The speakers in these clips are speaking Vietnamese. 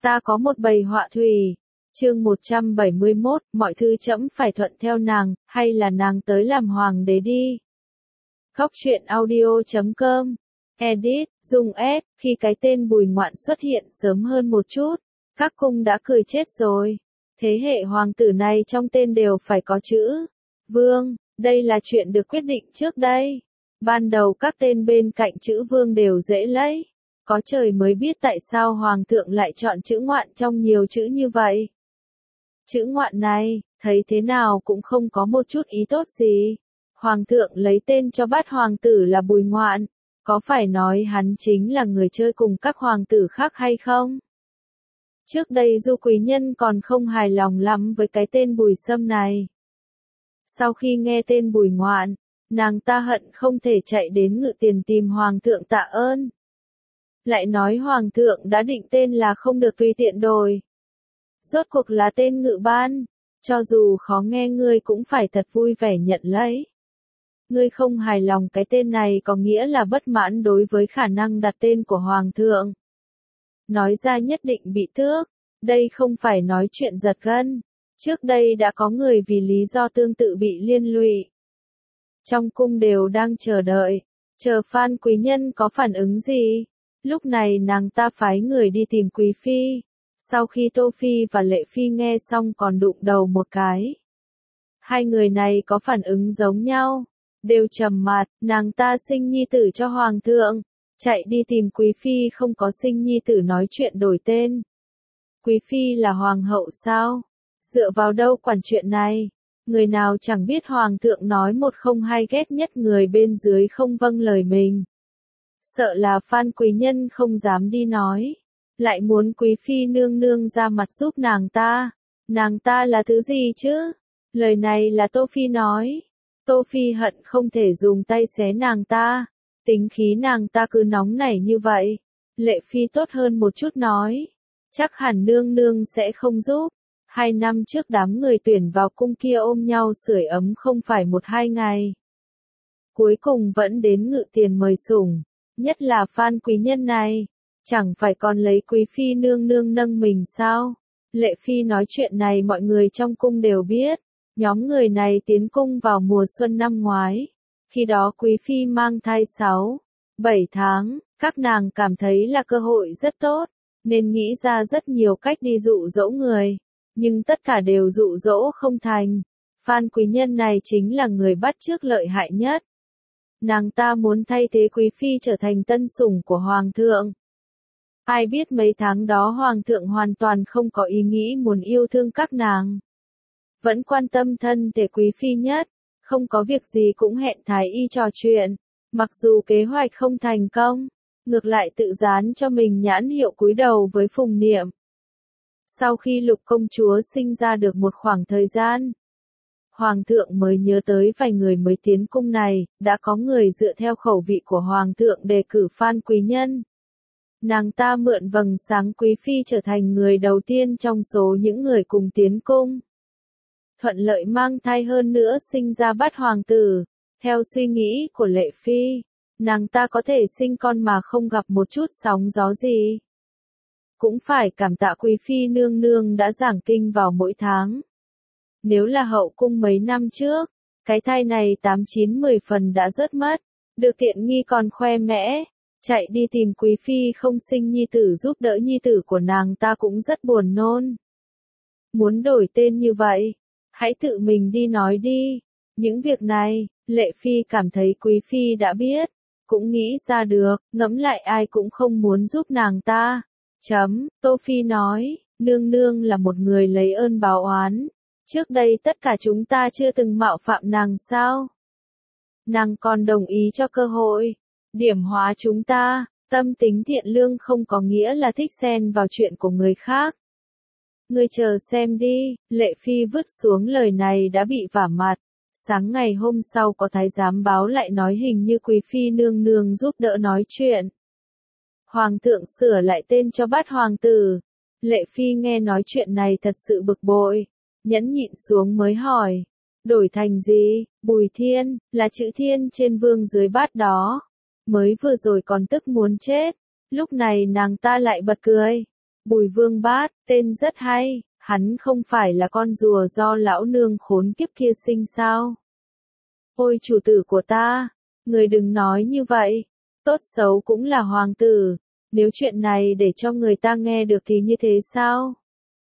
Ta có một bầy họa thủy. Chương 171, mọi thứ trẫm phải thuận theo nàng, hay là nàng tới làm hoàng đế đi. Góc truyện audio.com. Edit, dùng S, khi cái tên Bùi Ngoạn xuất hiện sớm hơn một chút, các cung đã cười chết rồi. Thế hệ hoàng tử này trong tên đều phải có chữ Vương, đây là chuyện được quyết định trước đây. Ban đầu các tên bên cạnh chữ Vương đều dễ lấy. Có trời mới biết tại sao hoàng thượng lại chọn chữ Ngoạn trong nhiều chữ như vậy. Chữ Ngoạn này, thấy thế nào cũng không có một chút ý tốt gì. Hoàng thượng lấy tên cho bát hoàng tử là Bùi Ngoạn, có phải nói hắn chính là người chơi cùng các hoàng tử khác hay không? Trước đây Du Quý Nhân còn không hài lòng lắm với cái tên Bùi Sâm này. Sau khi nghe tên Bùi Ngoạn, nàng ta hận không thể chạy đến Ngự Tiền tìm hoàng thượng tạ ơn. Lại nói hoàng thượng đã định tên là không được tùy tiện đổi. Rốt cuộc là tên Ngự ban, cho dù khó nghe ngươi cũng phải thật vui vẻ nhận lấy. Ngươi không hài lòng cái tên này có nghĩa là bất mãn đối với khả năng đặt tên của hoàng thượng. Nói ra nhất định bị tước, đây không phải nói chuyện giật gân. Trước đây đã có người vì lý do tương tự bị liên lụy. Trong cung đều đang chờ đợi, chờ Phan Quý Nhân có phản ứng gì. Lúc này nàng ta phái người đi tìm Quý Phi. Sau khi Tô Phi và Lệ Phi nghe xong còn đụng đầu một cái. Hai người này có phản ứng giống nhau, đều trầm mặt, nàng ta sinh nhi tử cho hoàng thượng. Chạy đi tìm Quý Phi không có sinh nhi tử nói chuyện đổi tên. Quý Phi là hoàng hậu sao? Dựa vào đâu quản chuyện này? Người nào chẳng biết hoàng thượng nói một không hai ghét nhất người bên dưới không vâng lời mình. Sợ là Phan Quý Nhân không dám đi nói. Lại muốn Quý Phi nương nương ra mặt giúp nàng ta. Nàng ta là thứ gì chứ? Lời này là Tô Phi nói. Tô Phi hận không thể dùng tay xé nàng ta. Tính khí nàng ta cứ nóng nảy như vậy. Lệ Phi tốt hơn một chút nói. Chắc hẳn nương nương sẽ không giúp. 2 năm trước đám người tuyển vào cung kia ôm nhau sưởi ấm không phải 1-2 ngày. Cuối cùng vẫn đến Ngự Tiền mời sủng. Nhất là Phan Quý Nhân này. Chẳng phải còn lấy Quý Phi nương nương nâng mình sao? Lệ Phi nói chuyện này mọi người trong cung đều biết. Nhóm người này tiến cung vào mùa xuân năm ngoái. Khi đó Quý Phi mang thai 6-7 tháng, các nàng cảm thấy là cơ hội rất tốt, nên nghĩ ra rất nhiều cách đi dụ dỗ người. Nhưng tất cả đều dụ dỗ không thành. Phan Quý Nhân này chính là người bắt chước lợi hại nhất. Nàng ta muốn thay thế Quý Phi trở thành tân sủng của Hoàng thượng. Ai biết mấy tháng đó Hoàng thượng hoàn toàn không có ý nghĩ muốn yêu thương các nàng. Vẫn quan tâm thân thể Quý Phi nhất. Không có việc gì cũng hẹn Thái Y trò chuyện. Mặc dù kế hoạch không thành công, ngược lại tự dán cho mình nhãn hiệu cúi đầu với Phùng Niệm. Sau khi Lục công chúa sinh ra được một khoảng thời gian, Hoàng thượng mới nhớ tới vài người mới tiến cung này, đã có người dựa theo khẩu vị của Hoàng thượng đề cử Phan Quý Nhân. Nàng ta mượn vầng sáng Quý Phi trở thành người đầu tiên trong số những người cùng tiến cung. Thuận lợi mang thai hơn nữa sinh ra bát hoàng tử. Theo suy nghĩ của Lệ Phi, nàng ta có thể sinh con mà không gặp một chút sóng gió gì. Cũng phải cảm tạ Quý Phi nương nương đã giảng kinh vào mỗi tháng. Nếu là hậu cung mấy năm trước, cái thai này 8-9-10 phần đã rớt mất. Được tiện nghi còn khoe mẽ, chạy đi tìm Quý Phi không sinh nhi tử giúp đỡ nhi tử của nàng ta cũng rất buồn nôn. Muốn đổi tên như vậy, hãy tự mình đi nói đi. Những việc này, Lệ Phi cảm thấy Quý Phi đã biết, cũng nghĩ ra được, ngẫm lại ai cũng không muốn giúp nàng ta. Tô Phi nói, nương nương là một người lấy ơn báo oán. Trước đây tất cả chúng ta chưa từng mạo phạm nàng sao? Nàng còn đồng ý cho cơ hội, điểm hóa chúng ta. Tâm tính thiện lương không có nghĩa là thích xen vào chuyện của người khác. Ngươi chờ xem đi, Lệ Phi vứt xuống lời này đã bị vả mặt. Sáng ngày hôm sau có thái giám báo lại nói hình như Quý Phi nương nương giúp đỡ nói chuyện. Hoàng thượng sửa lại tên cho bát hoàng tử. Lệ Phi nghe nói chuyện này thật sự bực bội. Nhẫn nhịn xuống mới hỏi. Đổi thành gì? Bùi Thiên, là chữ Thiên trên vương dưới bát đó. Mới vừa rồi còn tức muốn chết. Lúc này nàng ta lại bật cười. Bùi Vương Bát, tên rất hay, hắn không phải là con rùa do lão nương khốn kiếp kia sinh sao? Ôi chủ tử của ta, người đừng nói như vậy, tốt xấu cũng là hoàng tử, nếu chuyện này để cho người ta nghe được thì như thế sao?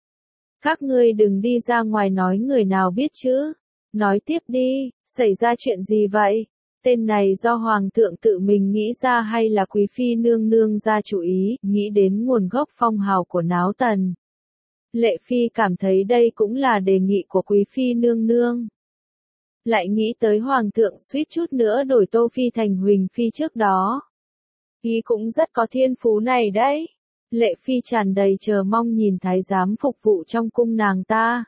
Các ngươi đừng đi ra ngoài nói người nào biết chứ. Nói tiếp đi, xảy ra chuyện gì vậy? Tên này do hoàng thượng tự mình nghĩ ra hay là quý phi nương nương ra chủ ý, nghĩ đến nguồn gốc phong hào của Náo Tần. Lệ phi cảm thấy đây cũng là đề nghị của quý phi nương nương. Lại nghĩ tới hoàng thượng suýt chút nữa đổi Tô Phi thành Huỳnh Phi trước đó. Ý cũng rất có thiên phú này đấy. Lệ phi tràn đầy chờ mong nhìn thái giám phục vụ trong cung nàng ta.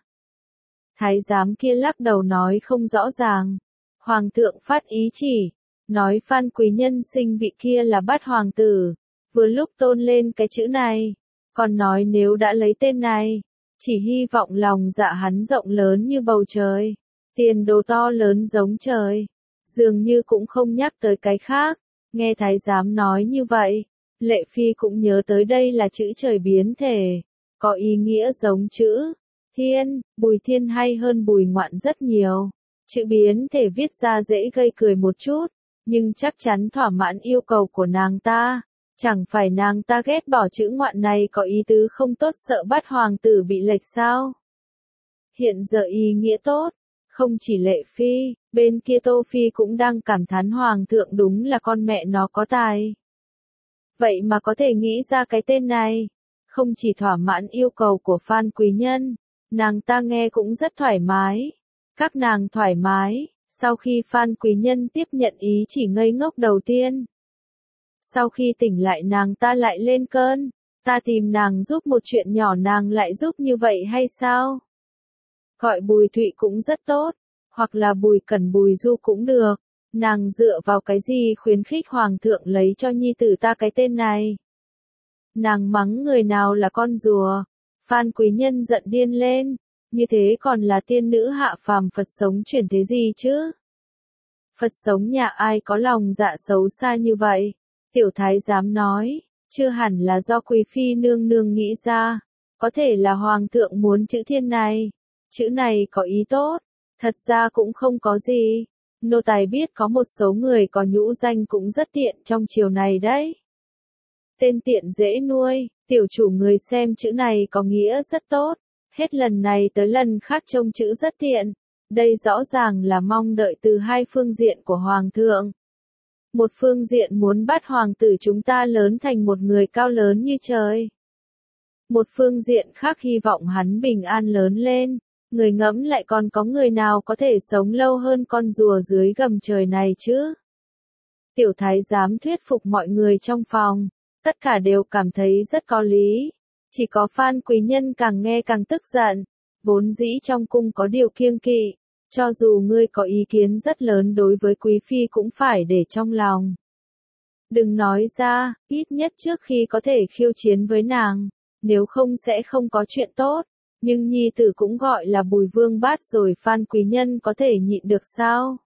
Thái giám kia lắc đầu nói không rõ ràng. Hoàng thượng phát ý chỉ, nói Phan quý nhân sinh vị kia là Bát hoàng tử, vừa lúc tôn lên cái chữ này, còn nói nếu đã lấy tên này, chỉ hy vọng lòng dạ hắn rộng lớn như bầu trời, tiền đồ to lớn giống trời, dường như cũng không nhắc tới cái khác. Nghe thái giám nói như vậy, Lệ phi cũng nhớ tới đây là chữ trời biến thể, có ý nghĩa giống chữ thiên, Bùi Thiên hay hơn Bùi Ngoạn rất nhiều. Chữ biến thể viết ra dễ gây cười một chút, nhưng chắc chắn thỏa mãn yêu cầu của nàng ta. Chẳng phải nàng ta ghét bỏ chữ Ngoạn này có ý tứ không tốt, sợ Bát hoàng tử bị lệch sao? Hiện giờ ý nghĩa tốt, không chỉ Lệ phi, bên kia Tô Phi cũng đang cảm thán hoàng thượng đúng là con mẹ nó có tài. Vậy mà có thể nghĩ ra cái tên này, không chỉ thỏa mãn yêu cầu của Phan quý nhân, nàng ta nghe cũng rất thoải mái. Các nàng thoải mái, sau khi Phan quý nhân tiếp nhận ý chỉ ngây ngốc đầu tiên. Sau khi tỉnh lại nàng ta lại lên cơn, ta tìm nàng giúp một chuyện nhỏ nàng lại giúp như vậy hay sao? Gọi Bùi Thụy cũng rất tốt, hoặc là Bùi Cẩn Bùi Du cũng được, nàng dựa vào cái gì khuyến khích hoàng thượng lấy cho nhi tử ta cái tên này? Nàng mắng người nào là con rùa, Phan quý nhân giận điên lên. Như thế còn là tiên nữ hạ phàm Phật sống chuyển thế gì chứ? Phật sống nhà ai có lòng dạ xấu xa như vậy? Tiểu thái giám nói, chưa hẳn là do quý phi nương nương nghĩ ra, có thể là hoàng thượng muốn chữ thiên này. Chữ này có ý tốt, thật ra cũng không có gì. Nô tài biết có một số người có nhũ danh cũng rất tiện trong chiều này đấy. Tên tiện dễ nuôi, tiểu chủ người xem chữ này có nghĩa rất tốt. Hết lần này tới lần khác trông chữ rất tiện, đây rõ ràng là mong đợi từ hai phương diện của Hoàng thượng. Một phương diện muốn bắt hoàng tử chúng ta lớn thành một người cao lớn như trời. Một phương diện khác hy vọng hắn bình an lớn lên, người ngẫm lại còn có người nào có thể sống lâu hơn con rùa dưới gầm trời này chứ. Tiểu thái giám thuyết phục mọi người trong phòng, tất cả đều cảm thấy rất có lý. Chỉ có Phan quý nhân càng nghe càng tức giận, vốn dĩ trong cung có điều kiêng kỵ, cho dù ngươi có ý kiến rất lớn đối với quý phi cũng phải để trong lòng. Đừng nói ra, ít nhất trước khi có thể khiêu chiến với nàng, nếu không sẽ không có chuyện tốt, nhưng nhi tử cũng gọi là Bùi Vương Bát rồi Phan quý nhân có thể nhịn được sao?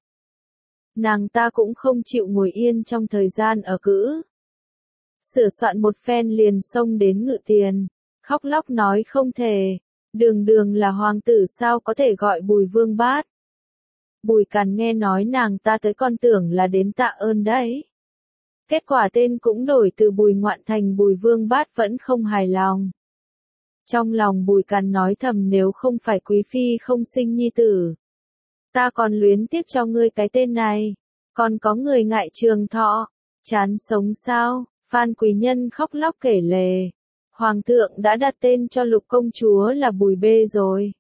Nàng ta cũng không chịu ngồi yên trong thời gian ở cữ. Sửa soạn một phen liền xông đến Ngự Tiền, khóc lóc nói không thể, đường đường là hoàng tử sao có thể gọi Bùi Vương Bát. Bùi Càn nghe nói nàng ta tới con tưởng là đến tạ ơn đấy. Kết quả tên cũng đổi từ Bùi Ngoạn thành Bùi Vương Bát vẫn không hài lòng. Trong lòng Bùi Càn nói thầm nếu không phải quý phi không sinh nhi tử, ta còn luyến tiếc cho ngươi cái tên này, còn có người ngại trường thọ, chán sống sao? Phan quý nhân khóc lóc kể lể. Hoàng thượng đã đặt tên cho lục công chúa là Bùi Bê rồi.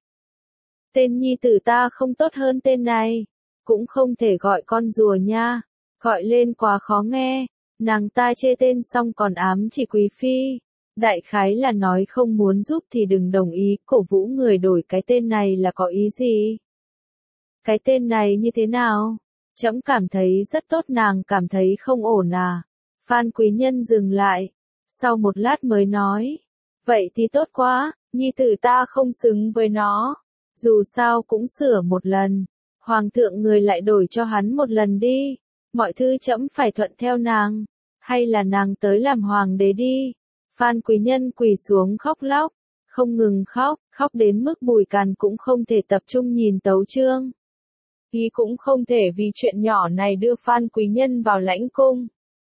Tên nhi tử ta không tốt hơn tên này, cũng không thể gọi con rùa nha, gọi lên quá khó nghe. Nàng ta chê tên xong còn ám chỉ quý phi, đại khái là nói không muốn giúp thì đừng đồng ý, cổ vũ người đổi cái tên này là có ý gì? Cái tên này như thế nào? Trẫm cảm thấy rất tốt, nàng cảm thấy không ổn à? Phan quý nhân dừng lại, sau một lát mới nói, vậy thì tốt quá, nhi tử ta không xứng với nó, dù sao cũng sửa một lần, hoàng thượng người lại đổi cho hắn một lần đi, mọi thứ trẫm phải thuận theo nàng, hay là nàng tới làm hoàng đế đi. Phan Quý Nhân quỳ xuống khóc lóc, không ngừng khóc, khóc đến mức Bùi Càn cũng không thể tập trung nhìn tấu chương. Y cũng không thể vì chuyện nhỏ này đưa Phan Quý Nhân vào lãnh cung.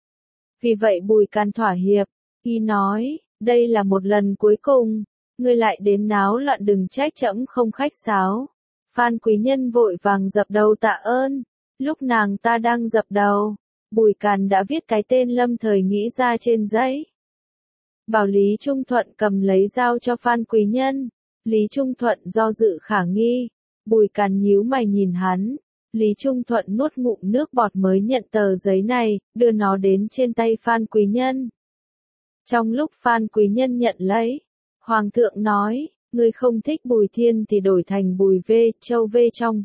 Vì vậy Bùi Càn thỏa hiệp, y nói, đây là một lần cuối cùng, ngươi lại đến náo loạn đừng trách trẫm không khách sáo. Phan Quý Nhân vội vàng dập đầu tạ ơn, lúc nàng ta đang dập đầu, Bùi Càn đã viết cái tên lâm thời nghĩ ra trên giấy. Bảo Lý Trung Thuận cầm lấy dao cho Phan Quý Nhân, Lý Trung Thuận do dự khả nghi, Bùi Càn nhíu mày nhìn hắn, Lý Trung Thuận nuốt ngụm nước bọt mới nhận tờ giấy này, đưa nó đến trên tay Phan Quý Nhân. Trong lúc Phan Quý Nhân nhận lấy, Hoàng thượng nói, ngươi không thích Bùi Thiên thì đổi thành Bùi V, Châu V trong V.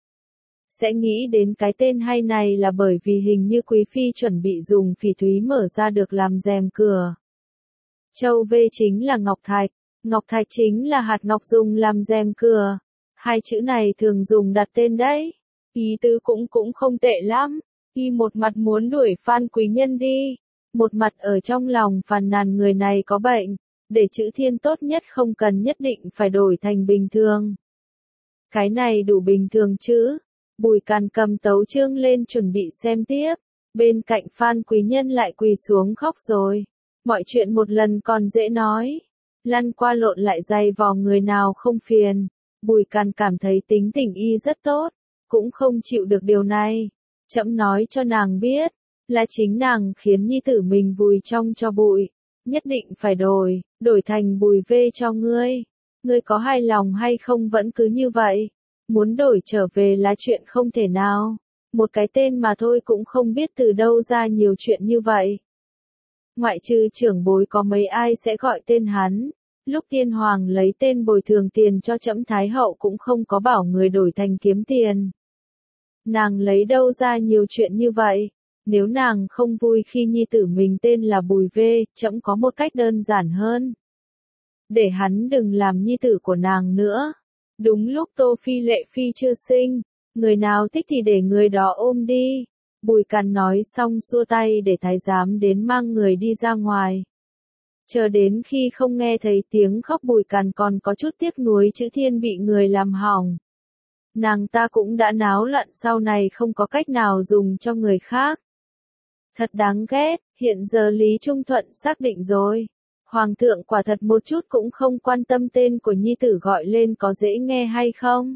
Sẽ nghĩ đến cái tên hay này là bởi vì hình như Quý Phi chuẩn bị dùng phỉ thúy mở ra được làm rèm cửa. Châu V chính là ngọc thạch chính là hạt ngọc dùng làm rèm cửa. Hai chữ này thường dùng đặt tên đấy. Ý tứ cũng không tệ lắm. Y một mặt muốn đuổi Phan Quý Nhân đi, một mặt ở trong lòng phàn nàn người này có bệnh, để chữ Thiên tốt nhất không cần nhất định phải đổi thành bình thường. Cái này đủ bình thường chứ? Bùi Càn cầm tấu chương lên chuẩn bị xem tiếp, bên cạnh Phan Quý Nhân lại quỳ xuống khóc rồi. Mọi chuyện một lần còn dễ nói, lăn qua lộn lại dày vò người nào không phiền. Bùi Càn cảm thấy tính tình y rất tốt, cũng không chịu được điều này. Trẫm nói cho nàng biết, là chính nàng khiến nhi tử mình vùi trong tro bụi, nhất định phải đổi thành Bùi V cho ngươi. Ngươi có hài lòng hay không vẫn cứ như vậy, muốn đổi trở về là chuyện không thể nào. Một cái tên mà thôi cũng không biết từ đâu ra nhiều chuyện như vậy. Ngoại trừ trưởng bối có mấy ai sẽ gọi tên hắn. Lúc Tiên Hoàng lấy tên bồi thường tiền cho trẫm Thái Hậu cũng không có bảo người đổi thành kiếm tiền. Nàng lấy đâu ra nhiều chuyện như vậy? Nếu nàng không vui khi nhi tử mình tên là Bùi V, trẫm có một cách đơn giản hơn. Để hắn đừng làm nhi tử của nàng nữa. Đúng lúc Tô Phi Lệ Phi chưa sinh, người nào thích thì để người đó ôm đi. Bùi Càn nói xong xua tay để thái giám đến mang người đi ra ngoài. Chờ đến khi không nghe thấy tiếng khóc Bùi Càn còn có chút tiếc nuối chữ Thiên bị người làm hỏng. Nàng ta cũng đã náo loạn sau này không có cách nào dùng cho người khác. Thật đáng ghét, hiện giờ Lý Trung Thuận xác định rồi. Hoàng thượng quả thật một chút cũng không quan tâm tên của nhi tử gọi lên có dễ nghe hay không.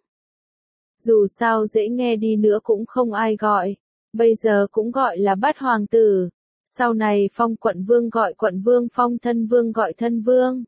Dù sao dễ nghe đi nữa cũng không ai gọi. Bây giờ cũng gọi là Bát Hoàng tử. Sau này phong quận vương gọi quận vương, phong thân vương gọi thân vương.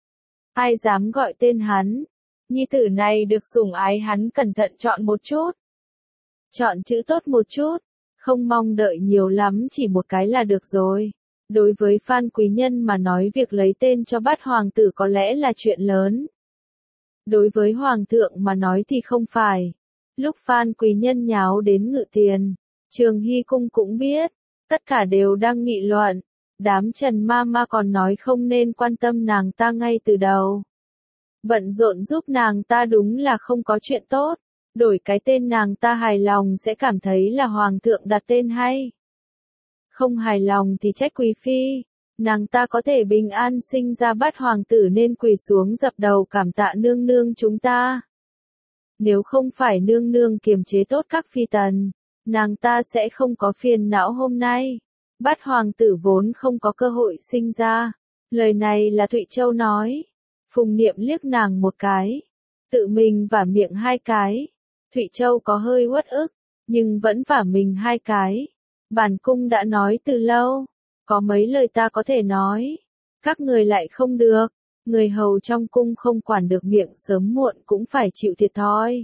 Ai dám gọi tên hắn? Nhi tử này được sủng ái hắn cẩn thận chọn một chút. Chọn chữ tốt một chút. Không mong đợi nhiều lắm, chỉ một cái là được rồi. Đối với Phan Quý Nhân mà nói việc lấy tên cho Bát Hoàng tử có lẽ là chuyện lớn. Đối với Hoàng thượng mà nói thì không phải. Lúc Phan Quý Nhân nháo đến Ngự Tiền, Trường Hy Cung cũng biết, tất cả đều đang nghị luận. Đám Trần Ma còn nói không nên quan tâm nàng ta ngay từ đầu. Bận rộn giúp nàng ta đúng là không có chuyện tốt. Đổi cái tên nàng ta hài lòng sẽ cảm thấy là Hoàng thượng đặt tên hay. Không hài lòng thì trách Quý Phi. Nàng ta có thể bình an sinh ra Bát Hoàng tử nên quỳ xuống dập đầu cảm tạ nương nương chúng ta. Nếu không phải nương nương kiềm chế tốt các phi tần, nàng ta sẽ không có phiền não hôm nay. Bát Hoàng tử vốn không có cơ hội sinh ra. Lời này là Thụy Châu nói. Phùng Niệm liếc nàng một cái, tự mình vả miệng hai cái. Thụy Châu có hơi uất ức, nhưng vẫn vả mình hai cái. Bản cung đã nói từ lâu, có mấy lời ta có thể nói, các người lại không được. Người hầu trong cung không quản được miệng sớm muộn cũng phải chịu thiệt thòi.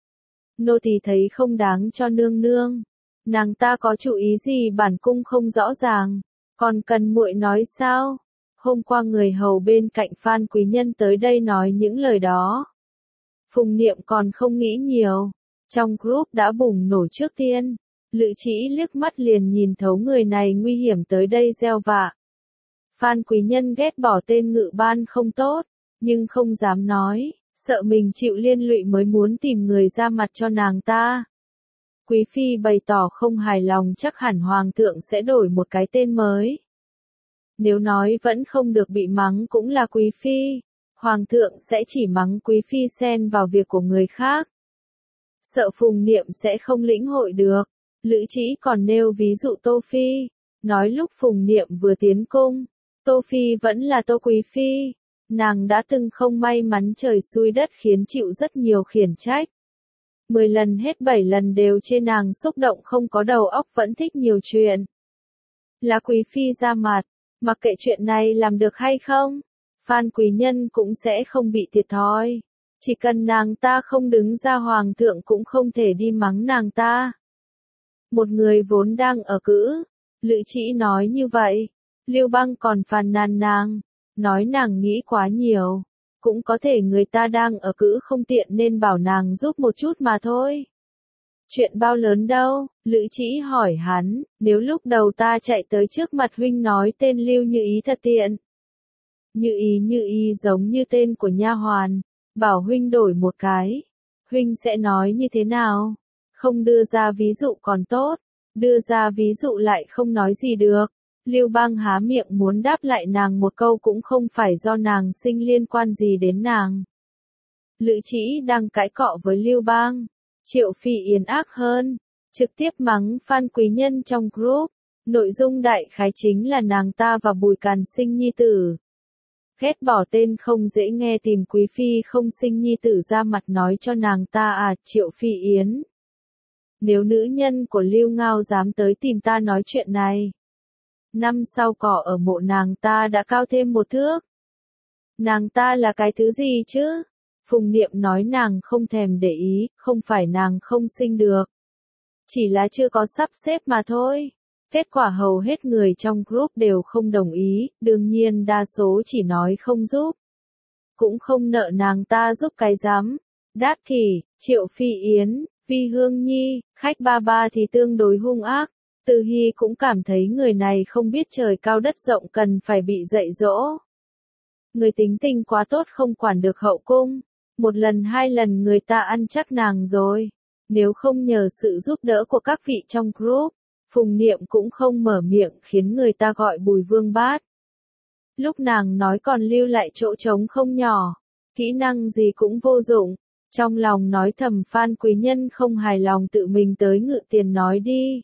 Nô tỳ thấy không đáng cho nương nương. Nàng ta có chủ ý gì bản cung không rõ ràng, còn cần muội nói sao? Hôm qua người hầu bên cạnh Phan Quý Nhân tới đây nói những lời đó. Phùng Niệm còn không nghĩ nhiều. Trong group đã bùng nổ trước tiên. Lữ Trĩ liếc mắt liền nhìn thấu người này nguy hiểm tới đây gieo vạ. Phan Quý Nhân ghét bỏ tên Ngự Ban không tốt, nhưng không dám nói, sợ mình chịu liên lụy mới muốn tìm người ra mặt cho nàng ta. Quý Phi bày tỏ không hài lòng chắc hẳn Hoàng thượng sẽ đổi một cái tên mới. Nếu nói vẫn không được bị mắng cũng là quý phi. Hoàng thượng sẽ chỉ mắng quý phi xen vào việc của người khác. Sợ Phùng Niệm sẽ không lĩnh hội được. Lữ Trĩ còn nêu ví dụ Tô Phi. Nói lúc Phùng Niệm vừa tiến cung, Tô Phi vẫn là Tô Quý Phi. Nàng đã từng không may mắn trời xui đất khiến chịu rất nhiều khiển trách. 10 lần hết 7 lần đều chê nàng xúc động không có đầu óc vẫn thích nhiều chuyện. Là Quý Phi ra mặt, mặc kệ chuyện này làm được hay không, Phan Quý Nhân cũng sẽ không bị thiệt thòi. Chỉ cần nàng ta không đứng ra hoàng thượng cũng không thể đi mắng nàng ta. Một người vốn đang ở cữ, Lữ Trĩ nói như vậy, Lưu Bang còn phàn nàn nàng, nói nàng nghĩ quá nhiều. Cũng có thể người ta đang ở cữ không tiện nên bảo nàng giúp một chút mà thôi. Chuyện bao lớn đâu, Lữ Trĩ hỏi hắn, nếu lúc đầu ta chạy tới trước mặt huynh nói tên Lưu Như Ý thật tiện. Như ý giống như tên của nha hoàn, bảo huynh đổi một cái. Huynh sẽ nói như thế nào? Không đưa ra ví dụ còn tốt, đưa ra ví dụ lại không nói gì được. Lưu Bang há miệng muốn đáp lại nàng một câu cũng không phải do nàng sinh liên quan gì đến nàng. Lữ Trĩ đang cãi cọ với Lưu Bang. Triệu Phi Yến ác hơn, trực tiếp mắng Phan Quý Nhân trong group. Nội dung đại khái chính là nàng ta và Bùi Càn sinh nhi tử. Ghét bỏ tên không dễ nghe tìm Quý Phi không sinh nhi tử ra mặt nói cho nàng ta à, Triệu Phi Yến. Nếu nữ nhân của Lưu Ngao dám tới tìm ta nói chuyện này, năm sau cỏ ở mộ nàng ta đã cao thêm một thước. Nàng ta là cái thứ gì chứ? Phùng Niệm nói nàng không thèm để ý, không phải nàng không sinh được. Chỉ là chưa có sắp xếp mà thôi. Kết quả hầu hết người trong group đều không đồng ý, đương nhiên đa số chỉ nói không giúp. Cũng không nợ nàng ta giúp cái rắm. Đát Kỷ, Triệu Phi Yến, Vi Hương Nhi, khách ba ba thì tương đối hung ác. Từ Hy cũng cảm thấy người này không biết trời cao đất rộng cần phải bị dạy dỗ. Người tính tình quá tốt không quản được hậu cung. Một lần hai lần người ta ăn chắc nàng rồi. Nếu không nhờ sự giúp đỡ của các vị trong group, Phùng Niệm cũng không mở miệng khiến người ta gọi Bùi Vương Bát. Lúc nàng nói còn lưu lại chỗ trống không nhỏ. Kỹ năng gì cũng vô dụng. Trong lòng nói thầm Phan Quý Nhân không hài lòng tự mình tới ngự tiền nói đi.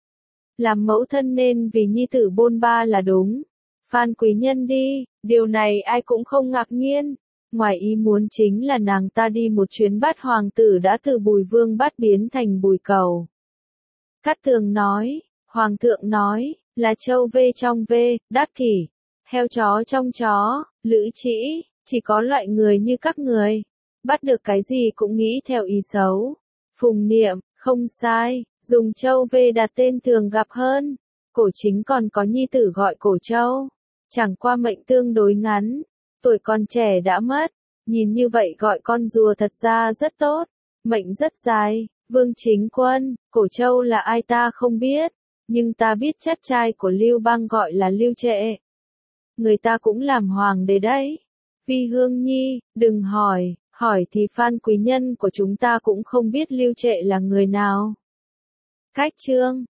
Làm mẫu thân nên vì nhi tử bôn ba là đúng. Phan Quý Nhân đi, điều này ai cũng không ngạc nhiên. Ngoài ý muốn chính là nàng ta đi một chuyến bắt hoàng tử đã từ Bùi Vương Bát biến thành Bùi Cầu. Cát Tường nói, Hoàng thượng nói, là châu vê trong vê, Đát Kỷ, heo chó trong chó, Lữ Trĩ, chỉ có loại người như các người. Bắt được cái gì cũng nghĩ theo ý xấu. Phùng Niệm, không sai, dùng châu vê đặt tên thường gặp hơn. Cổ Chính còn có nhi tử gọi Cổ Châu. Chẳng qua mệnh tương đối ngắn. Tuổi còn trẻ đã mất. Nhìn như vậy gọi con rùa thật ra rất tốt. Mệnh rất dài. Vương Chính Quân, Cổ Châu là ai ta không biết. Nhưng ta biết chất trai của Lưu Bang gọi là Lưu Trệ. Người ta cũng làm hoàng đế đấy. Vi Hương Nhi, đừng hỏi. Hỏi thì Phan Quý Nhân của chúng ta cũng không biết Lưu Trệ là người nào. Cách chương